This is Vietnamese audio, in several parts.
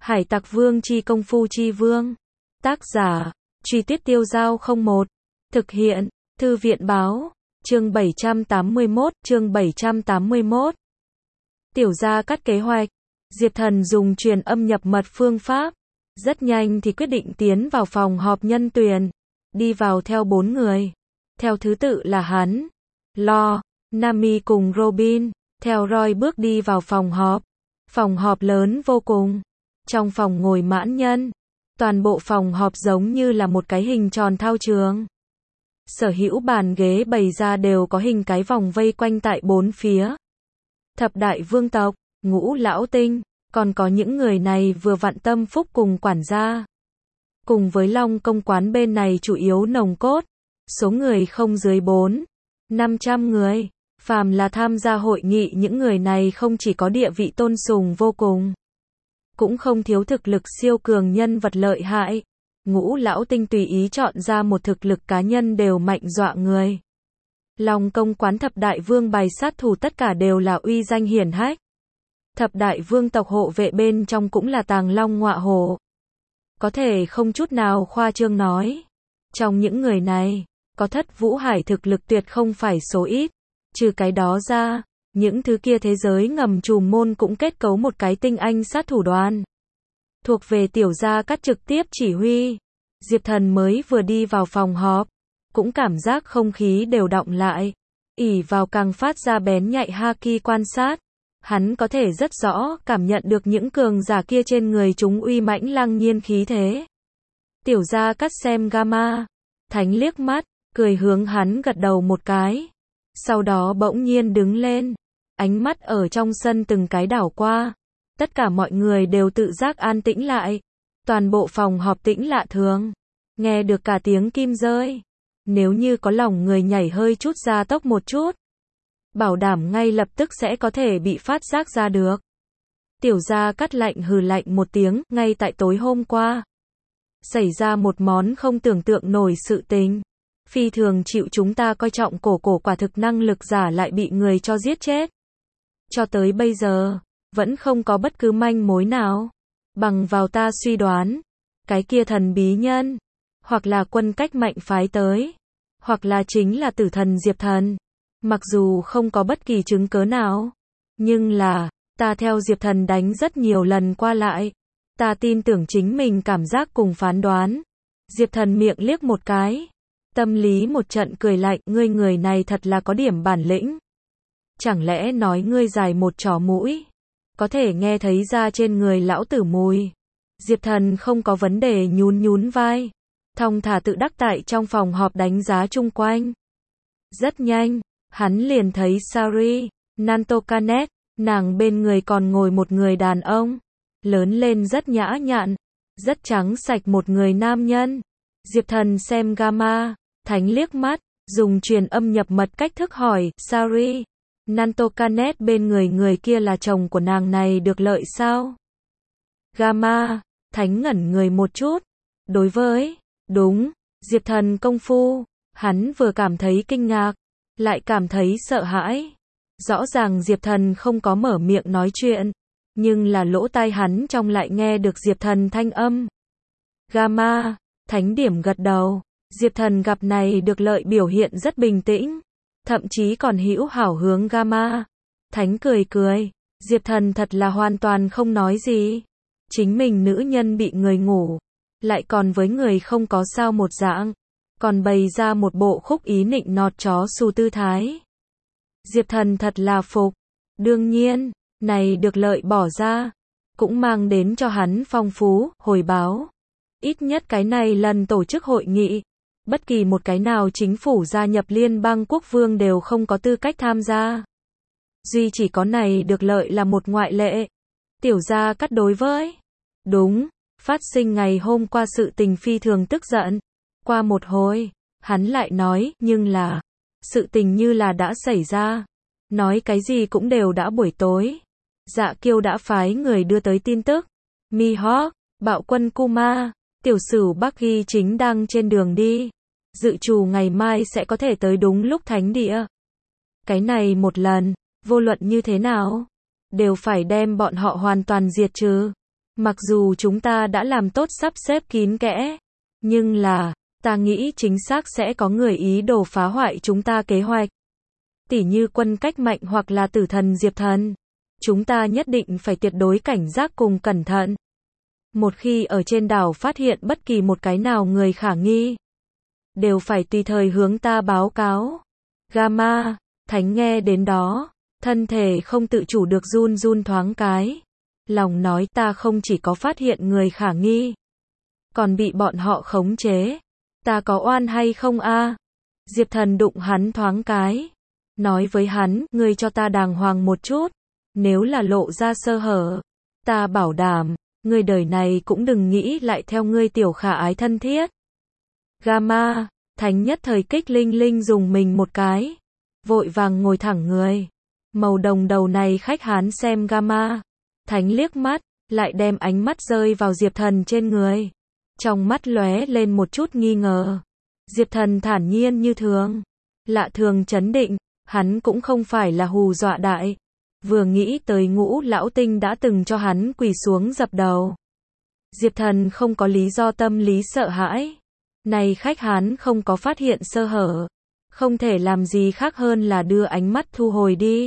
Hải Tặc Vương chi công phu chi vương. Tác giả, Truy Tuyết Tiêu Dao 01. Thực hiện, Thư viện báo. Chương 781, chương 781. Tiểu Gia Cát kế hoạch. Diệp Thần dùng truyền âm nhập mật phương pháp. Rất nhanh thì quyết định tiến vào phòng họp nhân tuyển. Đi vào theo 4 người. Theo thứ tự là hắn, Lo, Nami cùng Robin. Theo Roy bước đi vào phòng họp. Phòng họp lớn vô cùng. Trong phòng ngồi mãn nhân. Toàn bộ phòng họp giống như là một cái hình tròn thao trường. Sở hữu bàn ghế bày ra đều có hình cái vòng vây quanh tại bốn phía. Thập đại vương tộc, Ngũ lão tinh, còn có những người này vừa vặn Tâm Phúc cùng quản gia. Cùng với Long công quán bên này chủ yếu nòng cốt. Số người không dưới 400-500 người. Phàm là tham gia hội nghị những người này không chỉ có địa vị tôn sùng vô cùng. Cũng không thiếu thực lực siêu cường nhân vật lợi hại. Ngũ lão tinh tùy ý chọn ra một thực lực cá nhân đều mạnh dọa người. Long công quán thập đại vương bài sát thủ tất cả đều là uy danh hiển hách. Thập đại vương tộc hộ vệ bên trong cũng là tàng long ngọa hổ. Có thể không chút nào khoa trương nói. Trong những người này, có Thất Vũ Hải thực lực tuyệt không phải số ít. Trừ cái đó ra, những thứ kia thế giới ngầm trùm môn cũng kết cấu một cái tinh anh sát thủ đoàn. Thuộc về Tiểu Gia Cát trực tiếp chỉ huy. Diệp Thần mới vừa đi vào phòng họp, cũng cảm giác không khí đều đọng lại. Ỷ vào càng phát ra bén nhạy haki quan sát, hắn có thể rất rõ cảm nhận được những cường giả kia trên người chúng uy mãnh lăng nhiên khí thế. Tiểu Gia Cát xem Gamma Thánh liếc mắt, cười hướng hắn gật đầu một cái. Sau đó bỗng nhiên đứng lên, ánh mắt ở trong sân từng cái đảo qua. Tất cả mọi người đều tự giác an tĩnh lại. Toàn bộ phòng họp tĩnh lạ thường. Nghe được cả tiếng kim rơi. Nếu như có lòng người nhảy hơi chút gia tốc một chút, bảo đảm ngay lập tức sẽ có thể bị phát giác ra được. Tiểu Gia Cát lạnh hừ lạnh một tiếng, ngay tại tối hôm qua. Xảy ra một món không tưởng tượng nổi sự tình. Phi thường chịu chúng ta coi trọng cổ quả thực năng lực giả lại bị người cho giết chết. Cho tới bây giờ, vẫn không có bất cứ manh mối nào. Bằng vào ta suy đoán, cái kia thần bí nhân, hoặc là quân cách mạnh phái tới, hoặc là chính là tử thần Diệp Thần. Mặc dù không có bất kỳ chứng cớ nào, nhưng là, ta theo Diệp Thần đánh rất nhiều lần qua lại. Ta tin tưởng chính mình cảm giác cùng phán đoán. Diệp Thần miệng liếc một cái. Tâm lý một trận cười lạnh, ngươi người này thật là có điểm bản lĩnh. Chẳng lẽ nói ngươi dài một chó mũi, có thể nghe thấy ra trên người lão tử mùi. Diệp Thần không có vấn đề nhún vai. Thong thả tự đắc tại trong phòng họp đánh giá chung quanh. Rất nhanh, hắn liền thấy Sari, Nantokanet, nàng bên người còn ngồi một người đàn ông. Lớn lên rất nhã nhặn, rất trắng sạch một người nam nhân. Diệp Thần xem Gamma Thánh liếc mắt, dùng truyền âm nhập mật cách thức hỏi, Sari, Nantokanet bên người kia là chồng của nàng này được lợi sao? Gamma Thánh ngẩn người một chút. Đối với, đúng, Diệp Thần công phu, hắn vừa cảm thấy kinh ngạc, lại cảm thấy sợ hãi. Rõ ràng Diệp Thần không có mở miệng nói chuyện, nhưng là lỗ tai hắn trong lại nghe được Diệp Thần thanh âm. Gamma Thánh điểm gật đầu. Diệp Thần gặp này được lợi biểu hiện rất bình tĩnh, thậm chí còn hữu hảo hướng Gamma Thánh cười. Diệp Thần thật là hoàn toàn không nói gì. Chính mình nữ nhân bị người ngủ, lại còn với người không có sao một dạng, còn bày ra một bộ khúc ý nịnh nọt chó xù tư thái. Diệp Thần thật là phục. Đương nhiên, này được lợi bỏ ra, cũng mang đến cho hắn phong phú hồi báo. Ít nhất cái này lần tổ chức hội nghị, bất kỳ một cái nào chính phủ gia nhập Liên bang quốc vương đều không có tư cách tham gia. Duy chỉ có này được lợi là một ngoại lệ. Tiểu Gia Cát đối với, đúng, phát sinh ngày hôm qua sự tình phi thường tức giận. Qua một hồi, hắn lại nói, nhưng là, sự tình như là đã xảy ra. Nói cái gì cũng đều đã buổi tối. Dạ Kiêu đã phái người đưa tới tin tức. Mihawk, bạo quân Kuma, tiểu sử Bắc Ghi chính đang trên đường đi. Dự trù ngày mai sẽ có thể tới đúng lúc thánh địa. Cái này một lần, vô luận như thế nào, đều phải đem bọn họ hoàn toàn diệt trừ. Mặc dù chúng ta đã làm tốt sắp xếp kín kẽ, nhưng là, ta nghĩ chính xác sẽ có người ý đồ phá hoại chúng ta kế hoạch. Tỉ như quân cách mạnh hoặc là tử thần Diệp Thần. Chúng ta nhất định phải tuyệt đối cảnh giác cùng cẩn thận. Một khi ở trên đảo phát hiện bất kỳ một cái nào người khả nghi, đều phải tùy thời hướng ta báo cáo. Gamma, Thánh nghe đến đó, thân thể không tự chủ được run run thoáng cái. Lòng nói ta không chỉ có phát hiện người khả nghi, còn bị bọn họ khống chế. Ta có oan hay không a? Diệp Thần đụng hắn thoáng cái. Nói với hắn, ngươi cho ta đàng hoàng một chút. Nếu là lộ ra sơ hở, ta bảo đảm, ngươi đời này cũng đừng nghĩ lại theo ngươi tiểu khả ái thân thiết. Gamma, Thánh nhất thời kích linh linh dùng mình một cái. Vội vàng ngồi thẳng người. Màu đồng đầu này khách hán xem Gamma. Thánh liếc mắt, lại đem ánh mắt rơi vào Diệp Thần trên người. Trong mắt lóe lên một chút nghi ngờ. Diệp Thần thản nhiên như thường. Lạ thường trấn định, hắn cũng không phải là hù dọa đại. Vừa nghĩ tới Ngũ lão tinh đã từng cho hắn quỳ xuống dập đầu. Diệp Thần không có lý do tâm lý sợ hãi. Này khách hán không có phát hiện sơ hở. Không thể làm gì khác hơn là đưa ánh mắt thu hồi đi.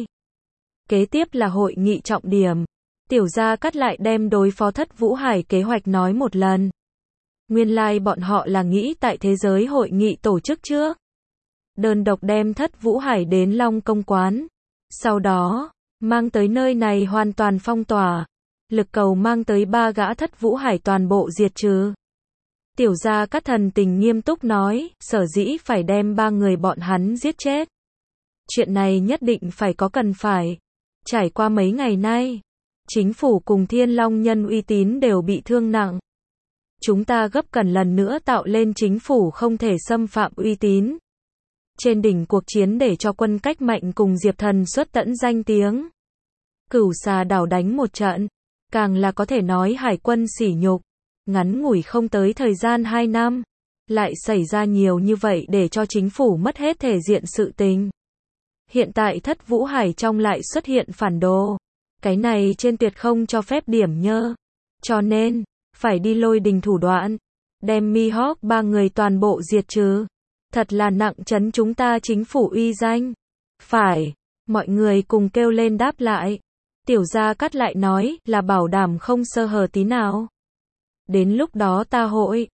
Kế tiếp là hội nghị trọng điểm. Tiểu Gia Cát lại đem đối phó Thất Vũ Hải kế hoạch nói một lần. Nguyên lai bọn họ là nghĩ tại thế giới hội nghị tổ chức trước. Đơn độc đem Thất Vũ Hải đến Long Công Quán. Sau đó, mang tới nơi này hoàn toàn phong tỏa. Lực cầu mang tới 3 gã Thất Vũ Hải toàn bộ diệt trừ. Tiểu Gia Cát thần tình nghiêm túc nói, sở dĩ phải đem 3 người bọn hắn giết chết. Chuyện này nhất định phải có cần phải. Trải qua mấy ngày nay, chính phủ cùng Thiên Long nhân uy tín đều bị thương nặng. Chúng ta gấp cần lần nữa tạo lên chính phủ không thể xâm phạm uy tín. Trên đỉnh cuộc chiến để cho quân cách mạnh cùng Diệp Thần xuất tẫn danh tiếng. Cửu Xà đảo đánh một trận, càng là có thể nói hải quân sỉ nhục. Ngắn ngủi không tới thời gian 2 năm, lại xảy ra nhiều như vậy để cho chính phủ mất hết thể diện sự tình. Hiện tại Thất Vũ Hải trong lại xuất hiện phản đồ. Cái này trên tuyệt không cho phép điểm nhơ. Cho nên, phải đi lôi đình thủ đoạn. Đem Mihawk 3 người toàn bộ diệt trừ. Thật là nặng chấn chúng ta chính phủ uy danh. Phải, mọi người cùng kêu lên đáp lại. Tiểu Gia Cát lại nói là bảo đảm không sơ hở tí nào. Đến lúc đó ta hội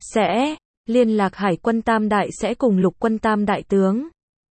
sẽ liên lạc Hải quân Tam Đại sẽ cùng Lục quân Tam Đại tướng.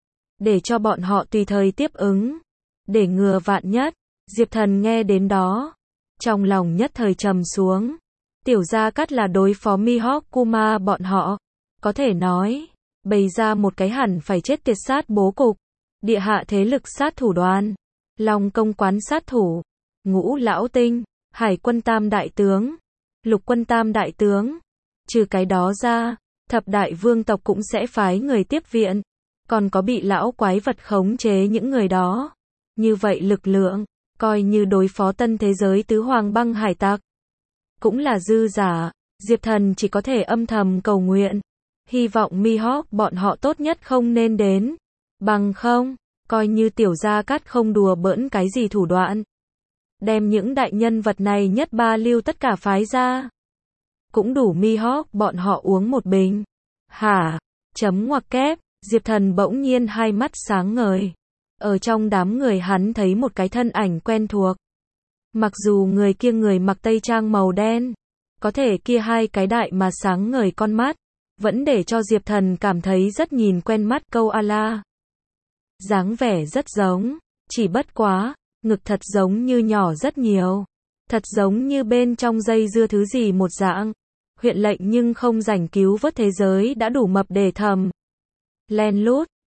Để cho bọn họ tùy thời tiếp ứng. Để ngừa vạn nhất. Diệp Thần nghe đến đó. Trong lòng nhất thời trầm xuống. Tiểu Gia Cát là đối phó Mihawk Kuma bọn họ. Có thể nói. Bày ra một cái hẳn phải chết tiệt sát bố cục. Địa hạ thế lực sát thủ đoàn. Long Công Quán sát thủ. Ngũ lão tinh. Hải quân Tam Đại tướng. Lục quân Tam Đại tướng. Trừ cái đó ra, Thập Đại Vương tộc cũng sẽ phái người tiếp viện. Còn có bị lão quái vật khống chế những người đó. Như vậy lực lượng, coi như đối phó tân thế giới tứ hoàng băng hải tặc. Cũng là dư giả. Diệp Thần chỉ có thể âm thầm cầu nguyện. Hy vọng Mihawk bọn họ tốt nhất không nên đến. Bằng không, coi như Tiểu Gia Cát không đùa bỡn cái gì thủ đoạn. Đem những đại nhân vật này nhất ba lưu tất cả phái ra. Cũng đủ Mihawk bọn họ uống một bình. Hả? Chấm ngoặc kép. Diệp Thần bỗng nhiên hai mắt sáng ngời. Ở trong đám người hắn thấy một cái thân ảnh quen thuộc. Mặc dù người kia người mặc tây trang màu đen, có thể kia hai cái đại mà sáng ngời con mắt, vẫn để cho Diệp Thần cảm thấy rất nhìn quen mắt câu ala. Dáng vẻ rất giống, chỉ bất quá, ngực thật giống như nhỏ rất nhiều. Thật giống như bên trong dây dưa thứ gì một dạng. Huyện lệnh nhưng không rảnh cứu vớt thế giới đã đủ mập để thầm. Len lút,